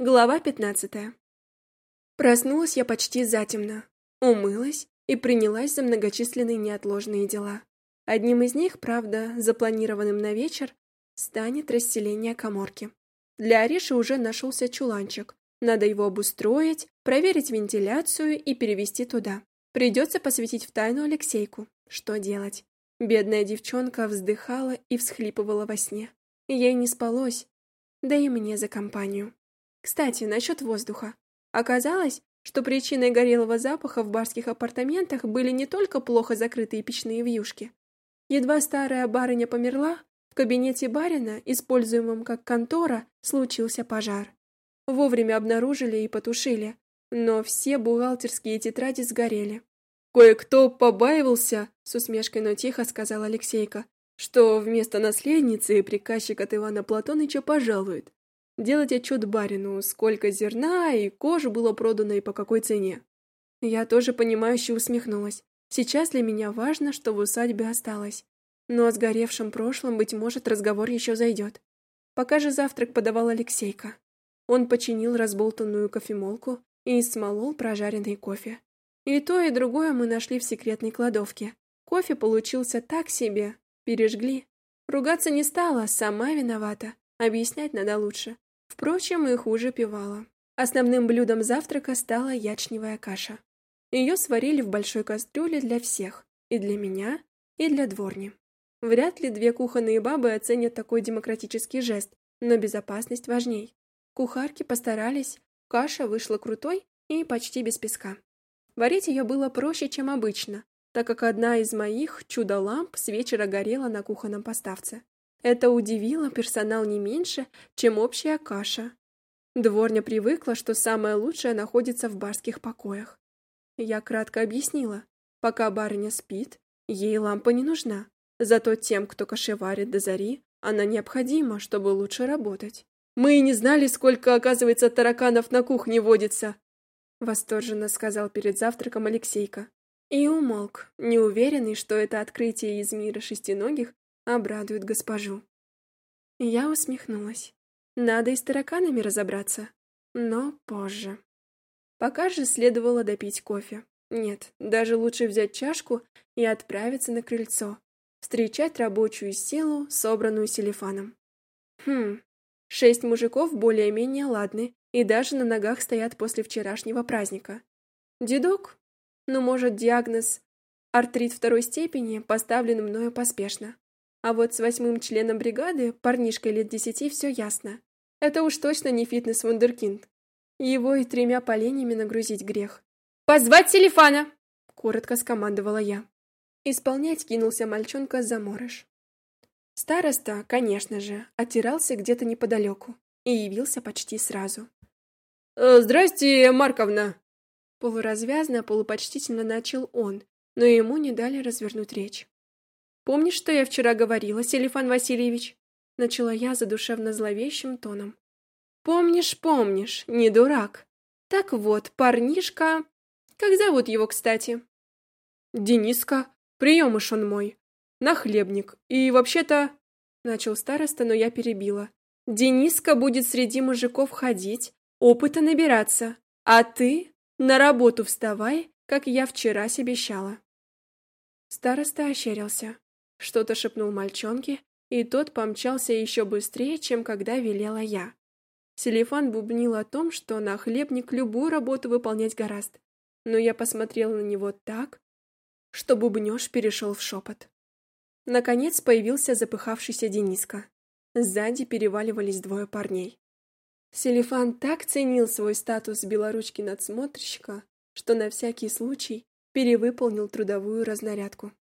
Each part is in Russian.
Глава 15. Проснулась я почти затемно, умылась и принялась за многочисленные неотложные дела. Одним из них, правда, запланированным на вечер, станет расселение каморки. Для Ариши уже нашелся чуланчик. Надо его обустроить, проверить вентиляцию и перевести туда. Придется посвятить в тайну Алексейку. Что делать? Бедная девчонка вздыхала и всхлипывала во сне. Ей не спалось, да и мне за компанию. Кстати, насчет воздуха. Оказалось, что причиной горелого запаха в барских апартаментах были не только плохо закрытые печные вьюшки. Едва старая барыня померла, в кабинете барина, используемом как контора, случился пожар. Вовремя обнаружили и потушили, но все бухгалтерские тетради сгорели. Кое-кто побаивался, с усмешкой, но тихо сказал Алексейка, что вместо наследницы приказчик от Ивана Платоныча пожалует. Делать отчет барину, сколько зерна и кожи было продано и по какой цене. Я тоже понимающе усмехнулась. Сейчас для меня важно, что в усадьбе осталось. Но о сгоревшем прошлом, быть может, разговор еще зайдет. Пока же завтрак подавал Алексейка. Он починил разболтанную кофемолку и смолол прожаренный кофе. И то, и другое мы нашли в секретной кладовке. Кофе получился так себе, пережгли. Ругаться не стала, сама виновата. Объяснять надо лучше. Впрочем, и хуже пивала. Основным блюдом завтрака стала ячневая каша. Ее сварили в большой кастрюле для всех, и для меня, и для дворни. Вряд ли две кухонные бабы оценят такой демократический жест, но безопасность важней. Кухарки постарались, каша вышла крутой и почти без песка. Варить ее было проще, чем обычно, так как одна из моих чудо-ламп с вечера горела на кухонном поставце. Это удивило персонал не меньше, чем общая каша. Дворня привыкла, что самое лучшее находится в барских покоях. Я кратко объяснила. Пока барыня спит, ей лампа не нужна. Зато тем, кто кашеварит до зари, она необходима, чтобы лучше работать. «Мы и не знали, сколько, оказывается, тараканов на кухне водится!» Восторженно сказал перед завтраком Алексейка. И умолк, неуверенный, что это открытие из мира шестиногих обрадует госпожу. Я усмехнулась. Надо и с тараканами разобраться, но позже. Пока же следовало допить кофе. Нет, даже лучше взять чашку и отправиться на крыльцо, встречать рабочую силу, собранную Селифаном. 6 мужиков более-менее ладны и даже на ногах стоят после вчерашнего праздника. Дедок? Ну, может, диагноз артрит второй степени поставлен мною поспешно. А вот с 8-м членом бригады, парнишкой лет 10, все ясно. Это уж точно не фитнес-вундеркинд. Его и 3 поленьями нагрузить грех. «Позвать Селифана!» — коротко скомандовала я. Исполнять кинулся мальчонка заморыш. Староста, конечно же, оттирался где-то неподалеку и явился почти сразу. «Здрасте, Марковна!» Полуразвязно, полупочтительно начал он, но ему не дали развернуть речь. «Помнишь, что я вчера говорила, Селифан Васильевич?» Начала я задушевно зловещим тоном. «Помнишь, не дурак. Так вот, парнишка... Как зовут его, кстати?» «Дениска. Приемыш он мой. Нахлебник. И вообще-то...» Начал староста, но я перебила. «Дениска будет среди мужиков ходить, опыта набираться. А ты на работу вставай, как я вчера себе обещала». Староста ощерился. Что-то шепнул мальчонке, и тот помчался еще быстрее, чем когда велела я. Селифан бубнил о том, что нахлебник любую работу выполнять гораст. Но я посмотрела на него так, что бубнёж перешел в шепот. Наконец появился запыхавшийся Дениска. Сзади переваливались 2 парней. Селифан так ценил свой статус белоручки-надсмотрщика, что на всякий случай перевыполнил трудовую разнарядку.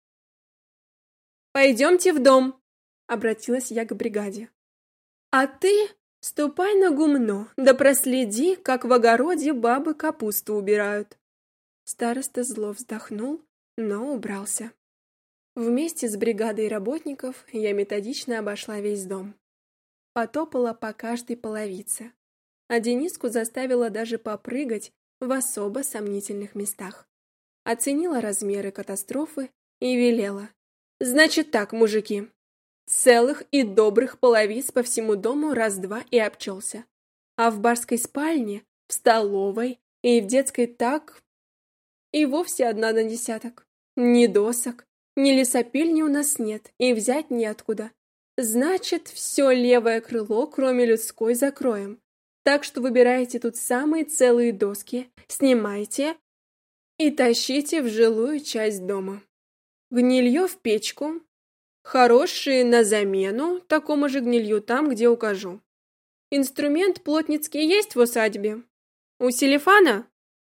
«Пойдемте в дом!» — обратилась я к бригаде. «А ты ступай на гумно, да проследи, как в огороде бабы капусту убирают». Староста зло вздохнул, но убрался. Вместе с бригадой работников я методично обошла весь дом. Потопала по каждой половице, а Дениску заставила даже попрыгать в особо сомнительных местах. Оценила размеры катастрофы и велела. «Значит так, мужики, целых и добрых половиц по всему дому раз-два и обчелся. А в барской спальне, в столовой и в детской так и вовсе 1 на 10. Ни досок, ни лесопильни у нас нет, и взять неоткуда. Значит, все левое крыло, кроме людской, закроем. Так что выбирайте тут самые целые доски, снимайте и тащите в жилую часть дома. Гнилье в печку, хорошие на замену, такому же гнилью там, где укажу. Инструмент плотницкий есть в усадьбе? У Селифана?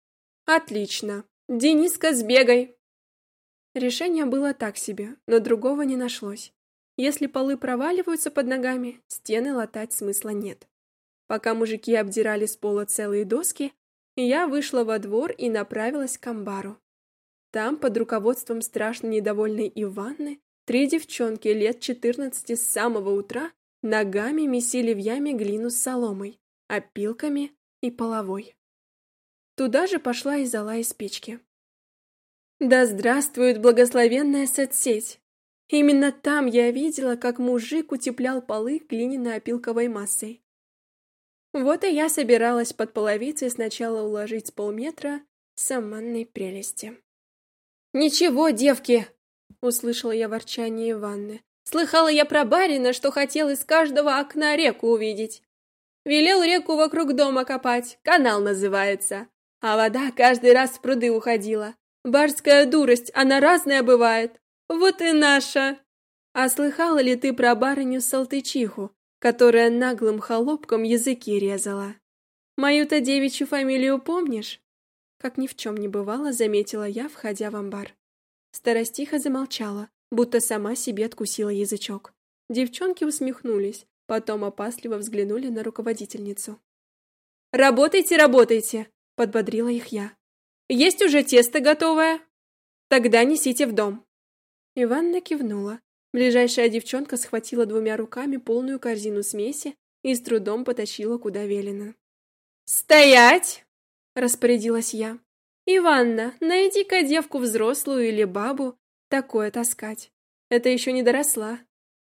Отлично. Дениска, сбегай. Решение было так себе, но другого не нашлось. Если полы проваливаются под ногами, стены латать смысла нет. Пока мужики обдирали с пола целые доски, я вышла во двор и направилась к амбару. Там, под руководством страшно недовольной Иванны, 3 девчонки лет 14 с самого утра ногами месили в яме глину с соломой, опилками и половой. Туда же пошла и зола из печки. Да здравствует благословенная соцсеть! Именно там я видела, как мужик утеплял полы глиняной опилковой массой. Вот и я собиралась под половицей сначала уложить полметра саманной прелести. «Ничего, девки!» — услышала я ворчание Иванны. «Слыхала я про барина, что хотел из каждого окна реку увидеть. Велел реку вокруг дома копать, канал называется, а вода каждый раз в пруды уходила. Барская дурость, она разная бывает. Вот и наша! А слыхала ли ты про барыню-салтычиху, которая наглым холопком языки резала? Мою-то девичью фамилию помнишь?» Как ни в чем не бывало, заметила я, входя в амбар. Старостиха замолчала, будто сама себе откусила язычок. Девчонки усмехнулись, потом опасливо взглянули на руководительницу. «Работайте, работайте!» — подбодрила их я. «Есть уже тесто готовое? Тогда несите в дом». Иванна кивнула. Ближайшая девчонка схватила 2 руками полную корзину смеси и с трудом потащила, куда велено. «Стоять!» — распорядилась я. «Иванна, найди-ка девку взрослую или бабу, такое таскать. Это еще не доросла».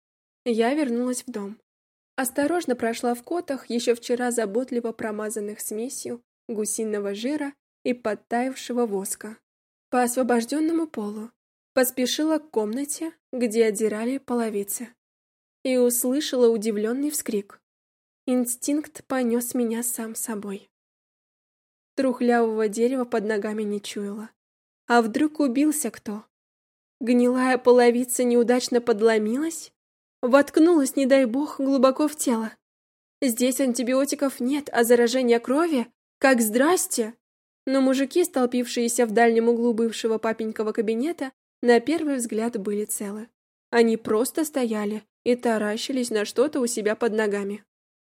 Я вернулась в дом. Осторожно прошла в котах, еще вчера заботливо промазанных смесью гусиного жира и подтаявшего воска, по освобожденному полу. Поспешила к комнате, где отдирали половицы, и услышала удивленный вскрик. Инстинкт понес меня сам собой. Трухлявого дерева под ногами не чуяла. А вдруг убился кто? Гнилая половица неудачно подломилась? Воткнулась, не дай бог, глубоко в тело. Здесь антибиотиков нет, а заражение крови? Как здрасте! Но мужики, столпившиеся в дальнем углу бывшего папенькова кабинета, на первый взгляд были целы. Они просто стояли и таращились на что-то у себя под ногами.